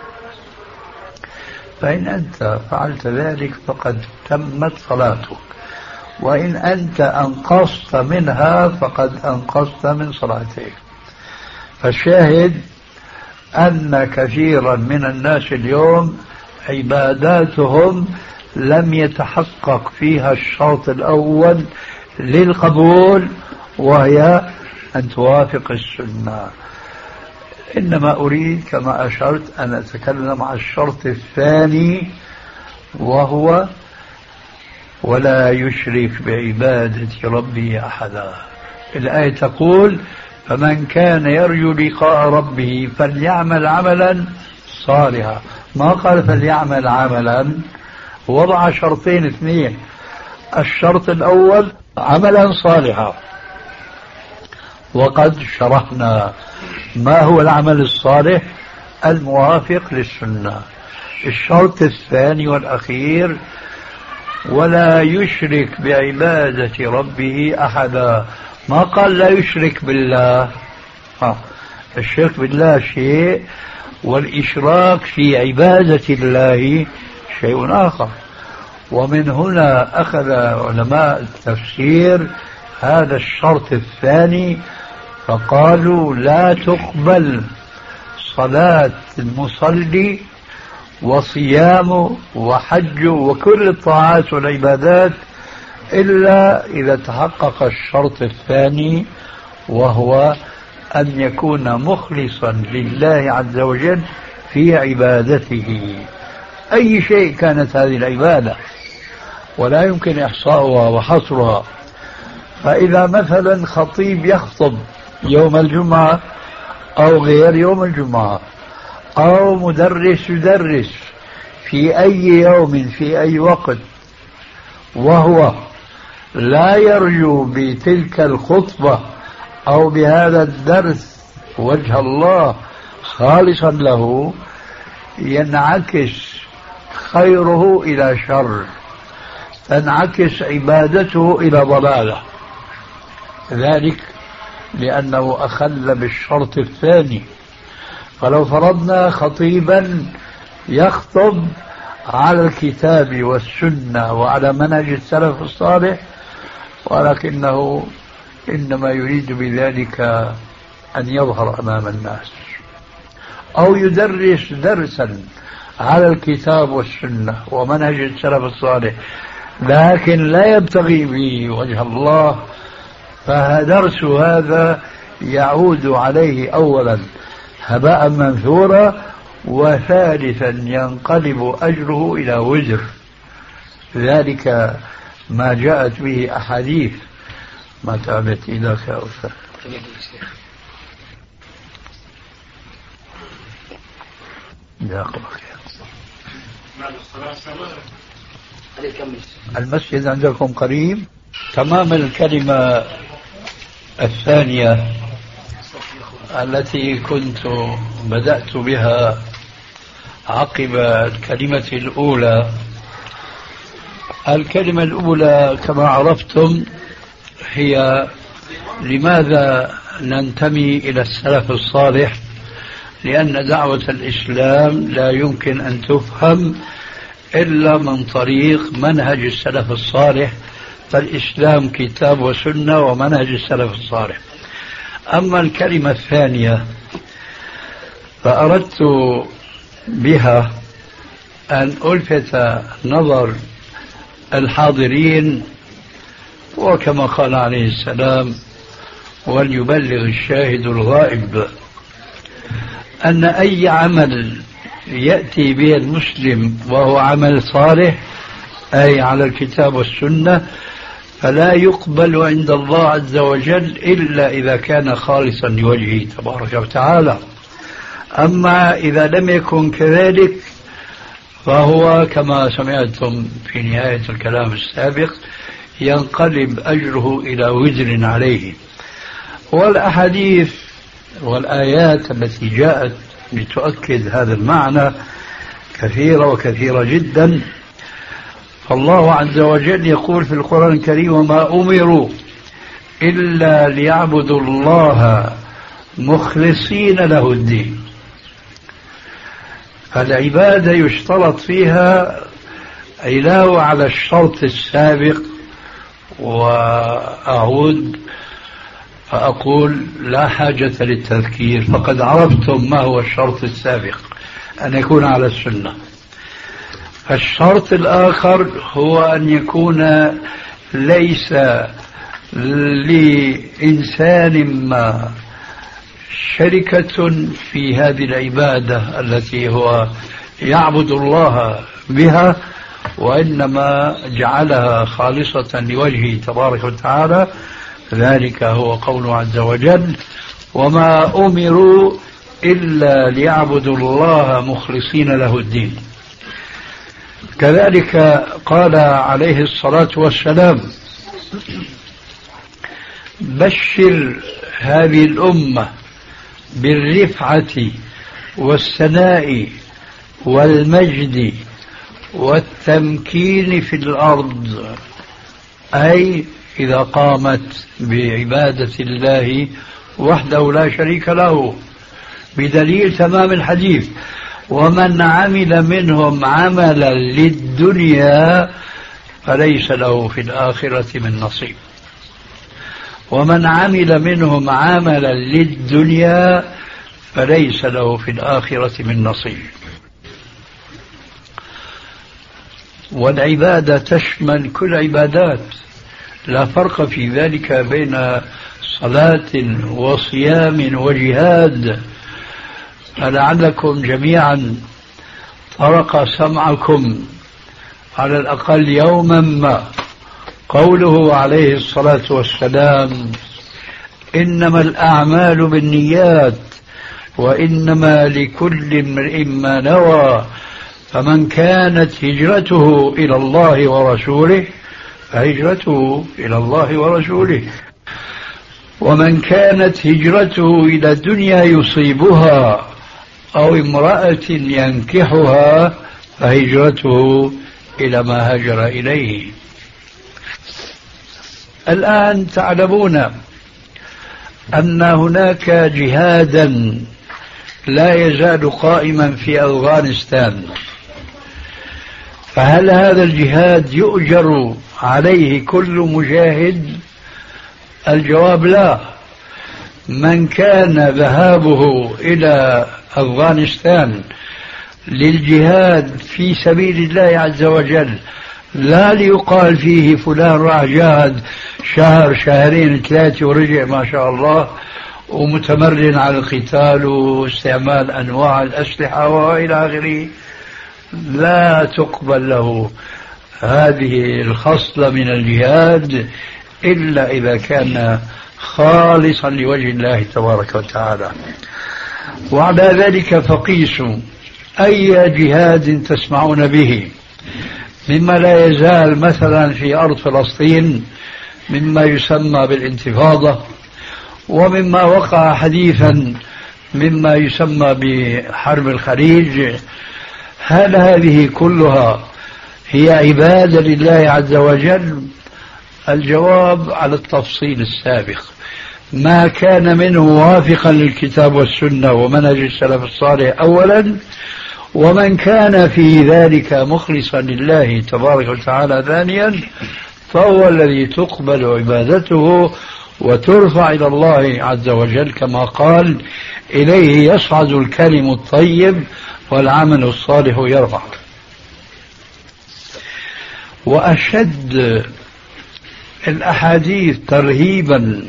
[SPEAKER 1] فإن أنت فعلت ذلك فقد تمت صلاتك، وإن أنت أنقصت منها فقد أنقصت من صلاتك. فالشاهد أن كثيرا من الناس اليوم عباداتهم لم يتحقق فيها الشرط الأول للقبول، وهي أن توافق السنة. إنما أريد كما أشرت أن أتكلم عن الشرط الثاني، وهو ولا يشرك بعبادة ربه أحدا. الآية تقول فمن كان يرجو لقاء ربه فليعمل عملا صالحا. ما قال فليعمل عملا، وضع شرطين اثنين. الشرط الأول عملا صالحا، وقد شرحنا ما هو العمل الصالح الموافق للسنة. الشرط الثاني والأخير ولا يشرك بعبادة ربه أحدا. ما قال لا يشرك بالله، ها. الشرك بالله شيء، والإشراك في عبادة الله شيء آخر. ومن هنا أخذ علماء التفسير هذا الشرط الثاني فقالوا لا تقبل صلاة المصلي وصيامه وحجه وكل الطاعات والعبادات إلا إذا تحقق الشرط الثاني، وهو أن يكون مخلصا لله عز وجل في عبادته، أي شيء كانت هذه العبادة، ولا يمكن إحصاؤها وحصرها. فإذا مثلا خطيب يخطب يوم الجمعة أو غير يوم الجمعة، أو مدرس يدرس في أي يوم في أي وقت، وهو لا يرجو بتلك الخطبة أو بهذا الدرس وجه الله خالصا له، ينعكس خيره إلى شر، تنعكس عبادته إلى ضلالة. ذلك لأنه أخل بالشرط الثاني. فلو فرضنا خطيبا يخطب على الكتاب والسنة وعلى منهج السلف الصالح، ولكنه إنما يريد بذلك أن يظهر أمام الناس، أو يدرس درسا على الكتاب والسنة ومنهج السلف الصالح لكن لا يبتغي به وجه الله، فدرس هذا يعود عليه أولا هباء منثورا، وثالثا ينقلب أجره إلى وزر. ذلك ما جاءت به أحاديث. ما تعبت إذاك يا أستاذ. المسجد عندكم قريب؟ تمام. الكلمة الثانية التي كنت بدأت بها عقب الكلمة الأولى، الكلمة الأولى كما عرفتم هي لماذا ننتمي إلى السلف الصالح، لأن دعوة الإسلام لا يمكن أن تفهم إلا من طريق منهج السلف الصالح، فالإسلام كتاب وسنة ومنهج السلف الصالح. أما الكلمة الثانية فأردت بها أن ألفت نظر الحاضرين، وكما قال عليه السلام وليبلغ الشاهد الغائب، أن أي عمل يأتي به المسلم وهو عمل صالح أي على الكتاب والسنة فلا يقبل عند الله عز وجل إلا إذا كان خالصا لوجهه تبارك وتعالى. أما إذا لم يكن كذلك فهو كما سمعتم في نهاية الكلام السابق ينقلب أجره إلى وزر عليه. والأحاديث والآيات التي جاءت لتؤكد هذا المعنى كثيرة وكثيرة جدا. فالله عز وجل يقول في القرآن الكريم وما أمروا إلا ليعبدوا الله مخلصين له الدين. فالعبادة يشترط فيها علاوة على الشرط السابق، وأعود فأقول لا حاجة للتذكير، فقد عرفتم ما هو الشرط السابق، أن يكون على السنة. الشرط الآخر هو أن يكون ليس لإنسان ما شركة في هذه العبادة التي هو يعبد الله بها، وإنما جعلها خالصة لوجهه تبارك وتعالى. ذلك هو قوله عز وجل وما أمروا إلا ليعبدوا الله مخلصين له الدين. كذلك قال عليه الصلاة والسلام بشر هذه الأمة بالرفعة والثناء والمجد والتمكين في الأرض، أي إذا قامت بعبادة الله وحده لا شريك له، بدليل تمام الحديث ومن عمل منهم عملا للدنيا فليس له في الآخرة من نصيب. ومن عمل منهم عملا للدنيا فليس له في الآخرة من نصيب. والعبادة تشمل كل عبادات، لا فرق في ذلك بين صلاة وصيام وجهاد. فلعلكم جميعا طرق سمعكم على الأقل يوما ما قوله عليه الصلاة والسلام إنما الأعمال بالنيات وإنما لكل امرئ ما نوى، فمن كانت هجرته إلى الله ورسوله فهجرته إلى الله ورسوله، ومن كانت هجرته إلى الدنيا يصيبها أو امرأة ينكحها فهجرته إلى ما هاجر إليه. الآن تعلمون أن هناك جهادا لا يزال قائما في أفغانستان، فهل هذا الجهاد يؤجر عليه كل مجاهد؟ الجواب لا. من كان ذهابه إلى أفغانستان للجهاد في سبيل الله عز وجل، لا ليقال فيه فلان راح جاهد شهر شهرين ثلاثة ورجع ما شاء الله ومتمرن على القتال واستعمال أنواع الأسلحة وإلى آخره، لا تقبل له هذه الخصلة من الجهاد إلا إذا كان خالصا لوجه الله تبارك وتعالى. وعلى ذلك فقيسوا أي جهاد تسمعون به مما لا يزال مثلا في أرض فلسطين مما يسمى بالانتفاضة، ومما وقع حديثا مما يسمى بحرب الخليج، هل هذه كلها هي عبادة لله عز وجل؟ الجواب على التفصيل السابق، ما كان منه موافقا للكتاب والسنة ومنهج السلف الصالح أولا، ومن كان في ذلك مخلصا لله تبارك وتعالى ثانيا، فهو الذي تقبل عبادته وترفع إلى الله عز وجل، كما قال: إليه يصعد الكلم الطيب والعمل الصالح يرفع. وأشد الأحاديث ترهيبا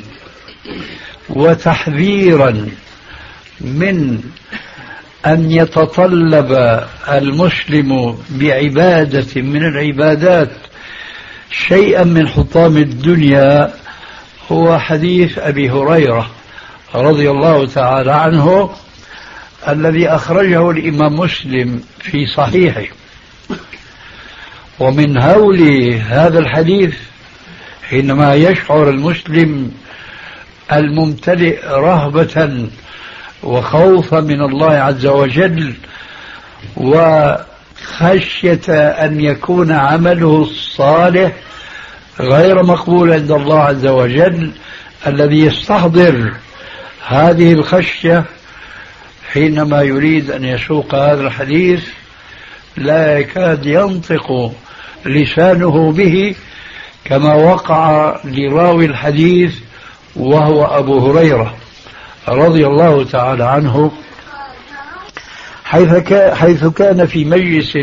[SPEAKER 1] وتحذيرا من أن يتطلب المسلم بعبادة من العبادات شيئا من حطام الدنيا هو حديث أبي هريرة رضي الله تعالى عنه الذي أخرجه الإمام مسلم في صحيحه. ومن هول هذا الحديث حينما يشعر المسلم الممتلئ رهبة وخوفا من الله عز وجل وخشية أن يكون عمله الصالح غير مقبول عند الله عز وجل، الذي يستحضر هذه الخشية حينما يريد أن يسوق هذا الحديث لا يكاد ينطق لسانه به، كما وقع لراوي الحديث وهو أبو هريرة رضي الله تعالى عنه، حيث كان في مجلس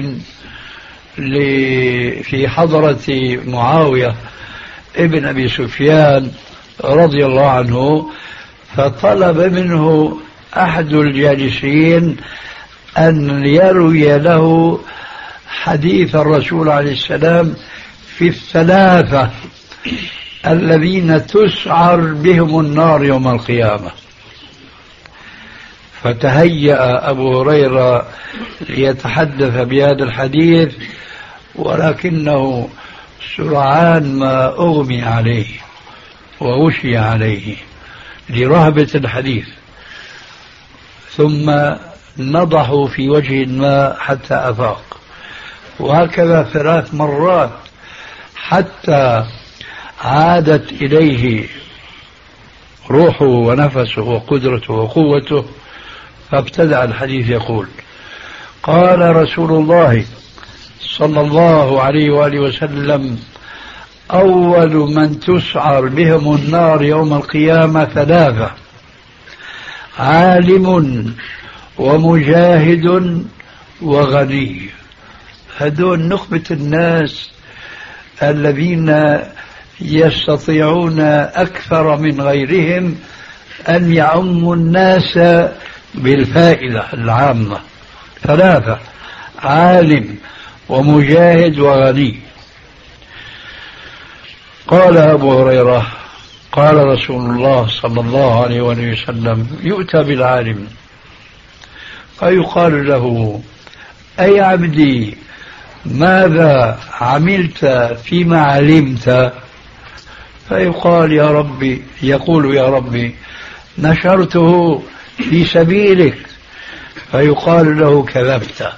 [SPEAKER 1] في حضرة معاوية ابن أبي سفيان رضي الله عنه، فطلب منه أحد الجالسين أن يروي له حديث الرسول عليه السلام في الثلاثة الذين تسعر بهم النار يوم القيامة. فتهيأ أبو هريرة ليتحدث بهذا الحديث، ولكنه سرعان ما أغمي عليه وغشي عليه لرهبة الحديث، ثم نضحوا في وجه ما حتى أفاق، وهكذا ثلاث مرات حتى عادت إليه روحه ونفسه وقدرته وقوته، فابتدأ الحديث يقول: قال رسول الله صلى الله عليه وآله وسلم: أول من تسعر بهم النار يوم القيامة ثلاثة: عالم ومجاهد وغني. هذول نخبة الناس الذين يستطيعون أكثر من غيرهم أن يعموا الناس بالفائدة العامة. ثلاثة: عالم ومجاهد وغني. قال أبو هريرة: قال رسول الله صلى الله عليه وسلم: يؤتى بالعالم فيقال له: أي عبدي ماذا عملت فيما علمت؟ فيقال: يا ربي يقول: يا ربي نشرته في سبيلك. فيقال له: كذبت،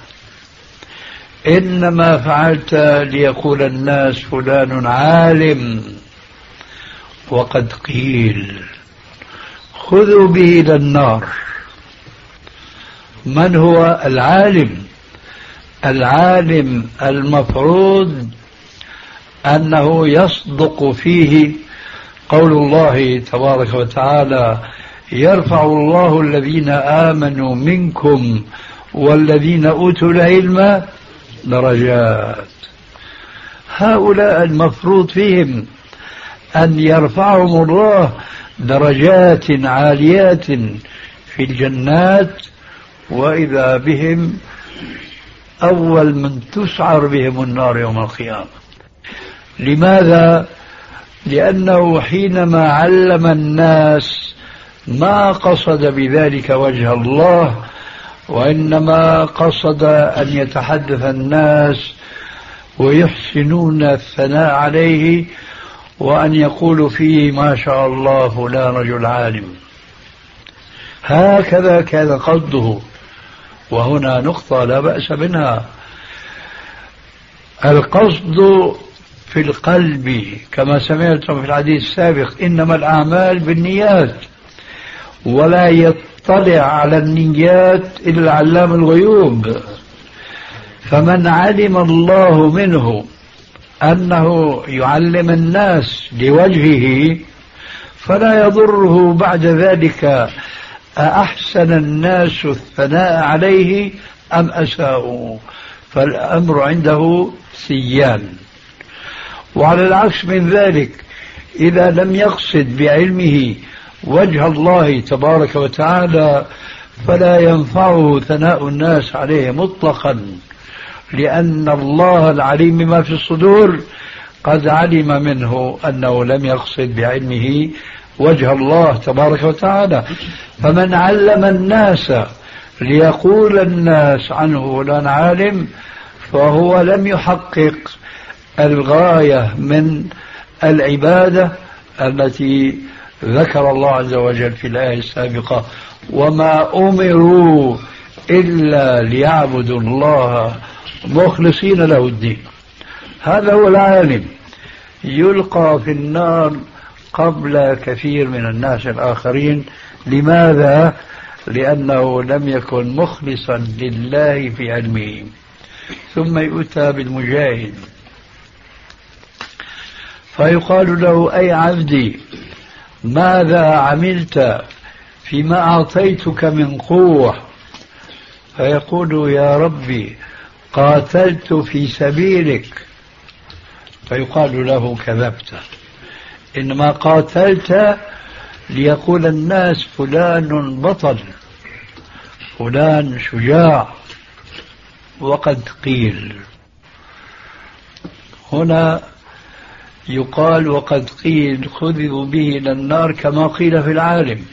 [SPEAKER 1] إنما فعلت ليقول الناس فلان عالم، وقد قيل خذوا به إلى النار. من هو العالم؟ العالم المفروض أنه يصدق فيه قول الله تبارك وتعالى: يرفع الله الذين آمنوا منكم والذين أوتوا العلم درجات. هؤلاء المفروض فيهم أن يرفعهم الله درجات عاليات في الجنات، وإذا بهم أول من تسعر بهم النار يوم القيامة. لماذا؟ لأنه حينما علم الناس ما قصد بذلك وجه الله، وإنما قصد أن يتحدث الناس ويحسنون الثناء عليه وأن يقولوا فيه ما شاء الله فلان رجل عالم. هكذا كان قصده. وهنا نقطة لا بأس منها: القصد في القلب كما سمعتم في الحديث السابق: إنما الأعمال بالنيات، ولا يطلع على النيات إلا علام الغيوب. فمن علم الله منه أنه يعلم الناس لوجهه فلا يضره بعد ذلك أحسن الناس الثناء عليه أم أساءوا، فالأمر عنده سيان. وعلى العكس من ذلك، إذا لم يقصد بعلمه وجه الله تبارك وتعالى فلا ينفعه ثناء الناس عليه مطلقا، لأن الله العليم بما في الصدور قد علم منه أنه لم يقصد بعلمه وجه الله تبارك وتعالى. فمن علم الناس ليقول الناس عنه فلان عالم فهو لم يحقق الغاية من العبادة التي ذكر الله عز وجل في الآية السابقة: وما أمروا إلا ليعبدوا الله مخلصين له الدين. هذا هو العالم، يلقى في النار قبل كثير من الناس الآخرين. لماذا؟ لأنه لم يكن مخلصا لله في علمه. ثم يؤتى بالمجاهد فيقال له: أي عبدي، ماذا عملت فيما أعطيتك من قوة؟ فيقول: يا ربي قاتلت في سبيلك. فيقال له: كذبت، إنما قاتلت ليقول الناس فلان بطل، فلان شجاع. وقد قيل. هنا يقال وقد قيل خذوا به إلى النار كما قيل في العالم.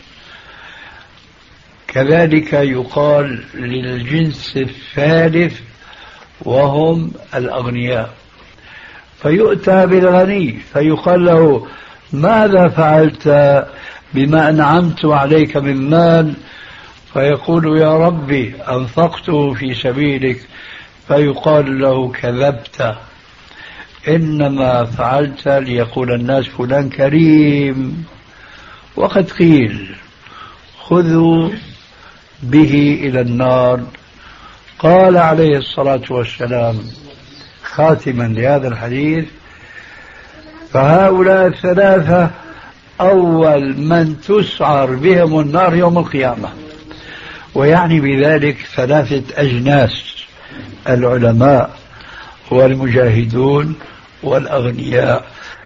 [SPEAKER 1] كذلك يقال للجنس الثالث وهم الأغنياء، فيؤتى بالغني فيقال له: ماذا فعلت بما أنعمت عليك من مال؟ فيقول: يا ربي أنفقته في سبيلك. فيقال له: كذبت، إنما فعلت ليقول الناس فلان كريم. وقد قيل خذوا به إلى النار. قال عليه الصلاة والسلام خاتما لهذا الحديث: فهؤلاء الثلاثة أول من تسعر بهم النار يوم القيامة. ويعني بذلك ثلاثة أجناس: العلماء والمجاهدون والأغنياء.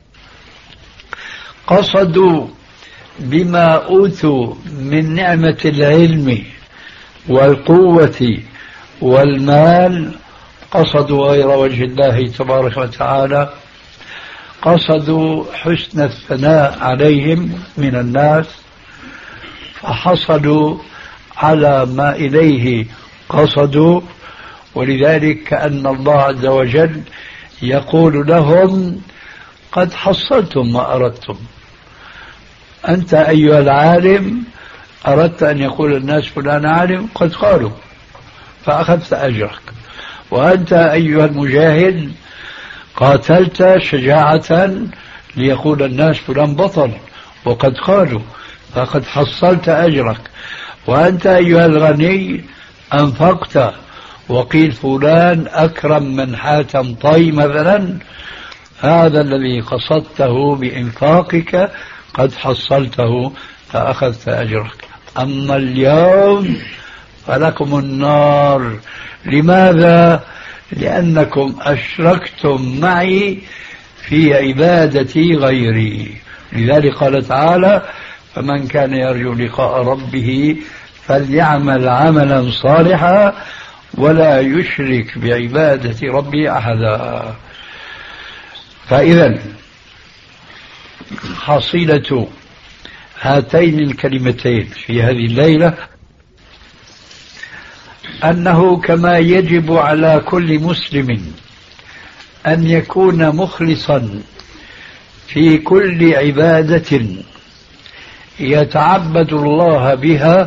[SPEAKER 1] قصدوا بما أوتوا من نعمة العلم والقوة والمال، قصدوا غير وجه الله تبارك وتعالى، قصدوا حسن الثناء عليهم من الناس، فحصلوا على ما إليه قصدوا. ولذلك كأن الله عز وجل يقول لهم: قد حصلتم ما أردتم. أنت أيها العالم أردت أن يقول الناس فلان عالم، قد قالوا فأخذت أجرك. وأنت أيها المجاهد قاتلت شجاعة ليقول الناس فلان بطل، وقد قالوا فقد حصلت أجرك. وأنت أيها الغني أنفقت، وقيل فلان أكرم من حاتم طي مثلا، هذا الذي قصدته بإنفاقك قد حصلته فأخذت أجرك. أما اليوم فلكم النار. لماذا؟ لأنكم أشركتم معي في عبادة غيري. لذلك قال تعالى: فمن كان يرجو لقاء ربه فليعمل عملا صالحا ولا يشرك بعبادة ربه أحدا. فإذا حصيلة هاتين الكلمتين في هذه الليلة أنه كما يجب على كل مسلم أن يكون مخلصا في كل عبادة يتعبد الله بها،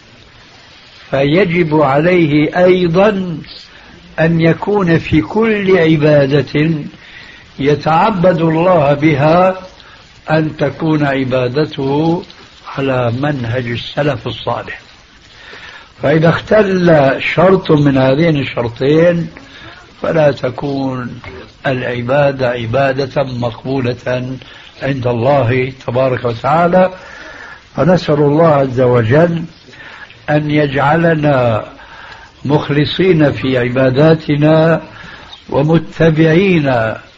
[SPEAKER 1] فيجب عليه أيضا أن يكون في كل عبادة يتعبد الله بها أن تكون عبادته على منهج السلف الصالح. فإذا اختل شرط من هذين الشرطين فلا تكون العبادة عبادة مقبولة عند الله تبارك وتعالى. فنسأل الله عز وجل أن يجعلنا مخلصين في عباداتنا ومتبعين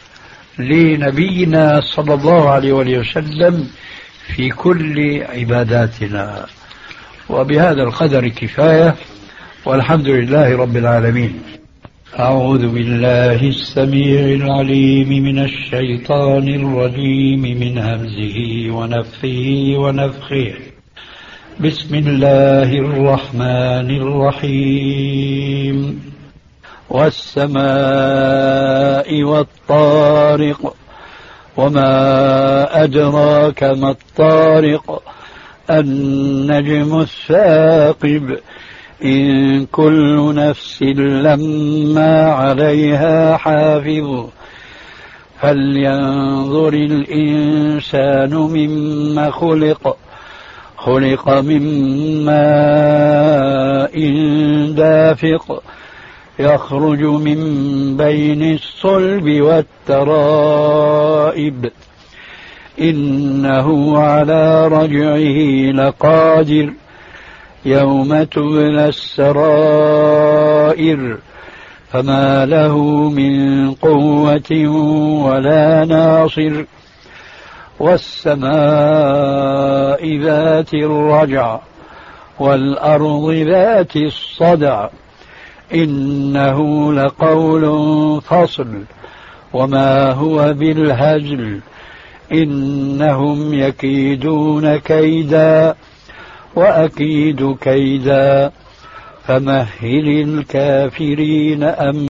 [SPEAKER 1] لنبينا صلى الله عليه وسلم في كل عباداتنا. وبهذا القدر كفاية، والحمد لله رب العالمين. أعوذ بالله السميع العليم من الشيطان الرجيم من همزه ونفخه ونفخه. بسم الله الرحمن الرحيم. والسماء والطارق وما أدراك ما الطارق النجم الثاقب إن كل نفس لما عليها حافظ فلينظر الإنسان مما خلق خلق من ماء دافق يخرج من بين الصلب والترائب إنه على رجعه لقادر يوم تبلى السرائر فما له من قوة ولا ناصر. والسماء ذات الرجع والأرض ذات الصدع إنه لقول فصل وما هو بالهزل إنهم يكيدون كيدا وأكيد كيدا فمهل الكافرين أم